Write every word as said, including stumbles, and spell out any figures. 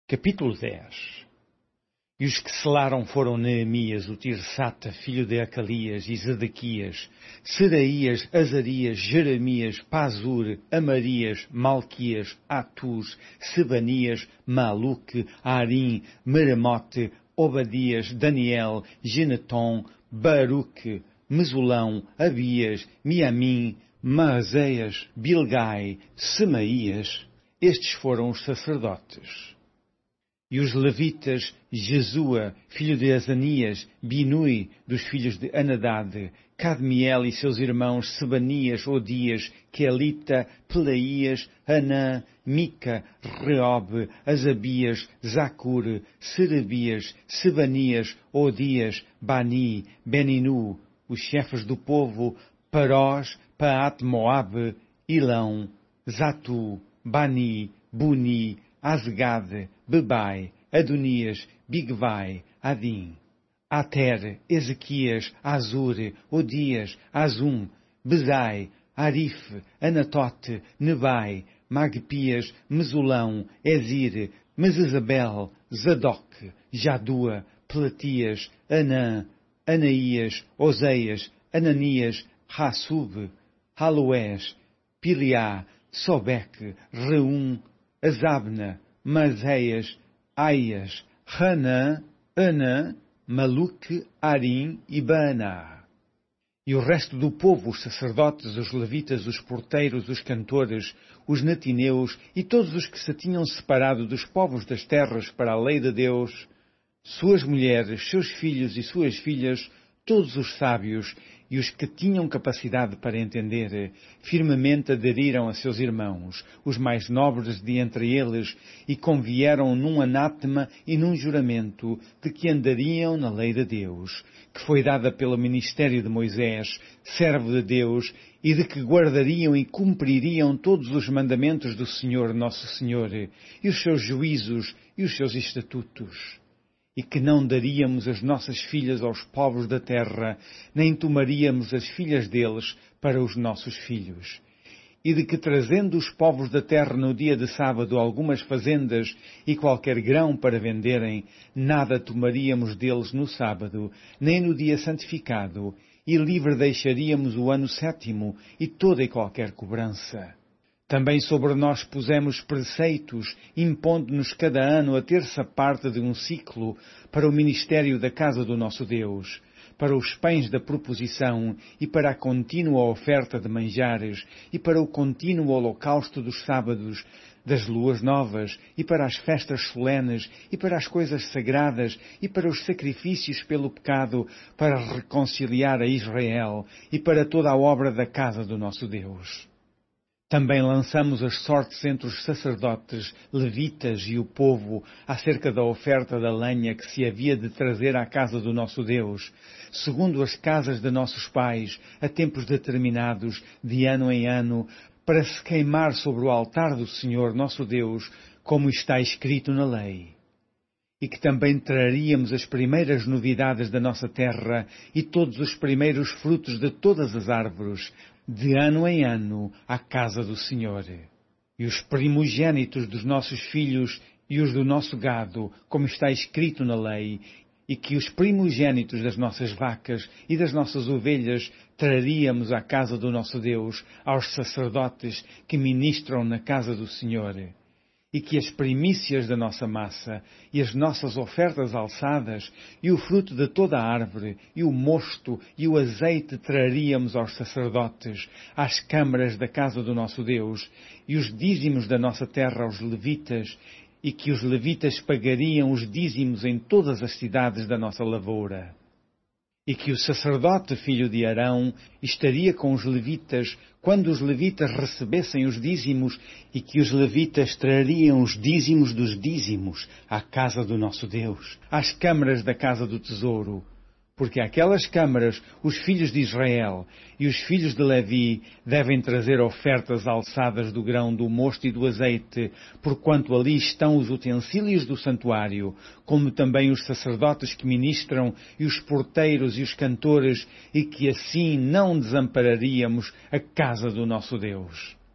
Capítulo dez. E os que selaram foram Neemias, o Tirsata, filho de Acalias, e Zedequias, Seraías, Azarias, Jeremias, Pazur, Amarias, Malquias, Atus, Sebanias, Maluque, Arim, Meremote, Obadias, Daniel, Geneton, Baruque, Mesulão, Abias, Miamim, Maazéias, Bilgai, Semaías. Estes foram os sacerdotes. E os levitas, Jesua, filho de Azanias, Binui, dos filhos de Anadad, Cadmiel e seus irmãos, Sebanias, Odias, Quelita, Pelaías, Anã, Mica, Reob, Azabias, Zacur, Serebias, Sebanias, Odias, Bani, Beninu, os chefes do povo, Parós, Paat Moabe, Ilão, Zatu, Bani, Buni, Azgad, Bebai, Adonias, Bigvai, Adim, Ater, Ezequias, Azur, Odias, Azum, Bezai, Arif, Anatote, Nebai, Magpias, Mesulão, Ezir, Mesesabel, Zadok, Jadua, Pelatias, Anã, Anaías, Oseias, Ananias, Hassub, Haloés, Piliá, Sobeque, Reum, Azabna, Mazeias, Aias, Hanã, Anã, Maluque, Arim e Baaná. E o resto do povo, os sacerdotes, os levitas, os porteiros, os cantores, os netineus e todos os que se tinham separado dos povos das terras para a lei de Deus, suas mulheres, seus filhos e suas filhas, todos os sábios e os que tinham capacidade para entender, firmemente aderiram a seus irmãos, os mais nobres de entre eles, e convieram num anátema e num juramento de que andariam na lei de Deus, que foi dada pelo ministério de Moisés, servo de Deus, e de que guardariam e cumpririam todos os mandamentos do Senhor nosso Senhor, e os seus juízos e os seus estatutos. E que não daríamos as nossas filhas aos povos da terra, nem tomaríamos as filhas deles para os nossos filhos. E de que, trazendo os povos da terra no dia de sábado algumas fazendas e qualquer grão para venderem, nada tomaríamos deles no sábado, nem no dia santificado, e livre deixaríamos o ano sétimo e toda e qualquer cobrança. Também sobre nós pusemos preceitos, impondo-nos cada ano a terça parte de um ciclo para o ministério da casa do nosso Deus, para os pães da proposição e para a contínua oferta de manjares e para o contínuo holocausto dos sábados, das luas novas e para as festas solenes e para as coisas sagradas e para os sacrifícios pelo pecado, para reconciliar a Israel e para toda a obra da casa do nosso Deus. Também lançamos as sortes entre os sacerdotes, levitas e o povo acerca da oferta da lenha que se havia de trazer à casa do nosso Deus, segundo as casas de nossos pais, a tempos determinados, de ano em ano, para se queimar sobre o altar do Senhor nosso Deus, como está escrito na lei. E que também traríamos as primeiras novidades da nossa terra e todos os primeiros frutos de todas as árvores, de ano em ano, à casa do Senhor. E os primogênitos dos nossos filhos e os do nosso gado, como está escrito na lei, e que os primogênitos das nossas vacas e das nossas ovelhas traríamos à casa do nosso Deus, aos sacerdotes que ministram na casa do Senhor. E que as primícias da nossa massa, e as nossas ofertas alçadas, e o fruto de toda a árvore, e o mosto, e o azeite traríamos aos sacerdotes, às câmaras da casa do nosso Deus, e os dízimos da nossa terra aos levitas, e que os levitas pagariam os dízimos em todas as cidades da nossa lavoura. E que o sacerdote, filho de Arão, estaria com os levitas quando os levitas recebessem os dízimos, e que os levitas trariam os dízimos dos dízimos à casa do nosso Deus, às câmaras da casa do tesouro. Porque àquelas câmaras os filhos de Israel e os filhos de Levi devem trazer ofertas alçadas do grão, do mosto e do azeite, porquanto ali estão os utensílios do santuário, como também os sacerdotes que ministram e os porteiros e os cantores, e que assim não desampararíamos a casa do nosso Deus.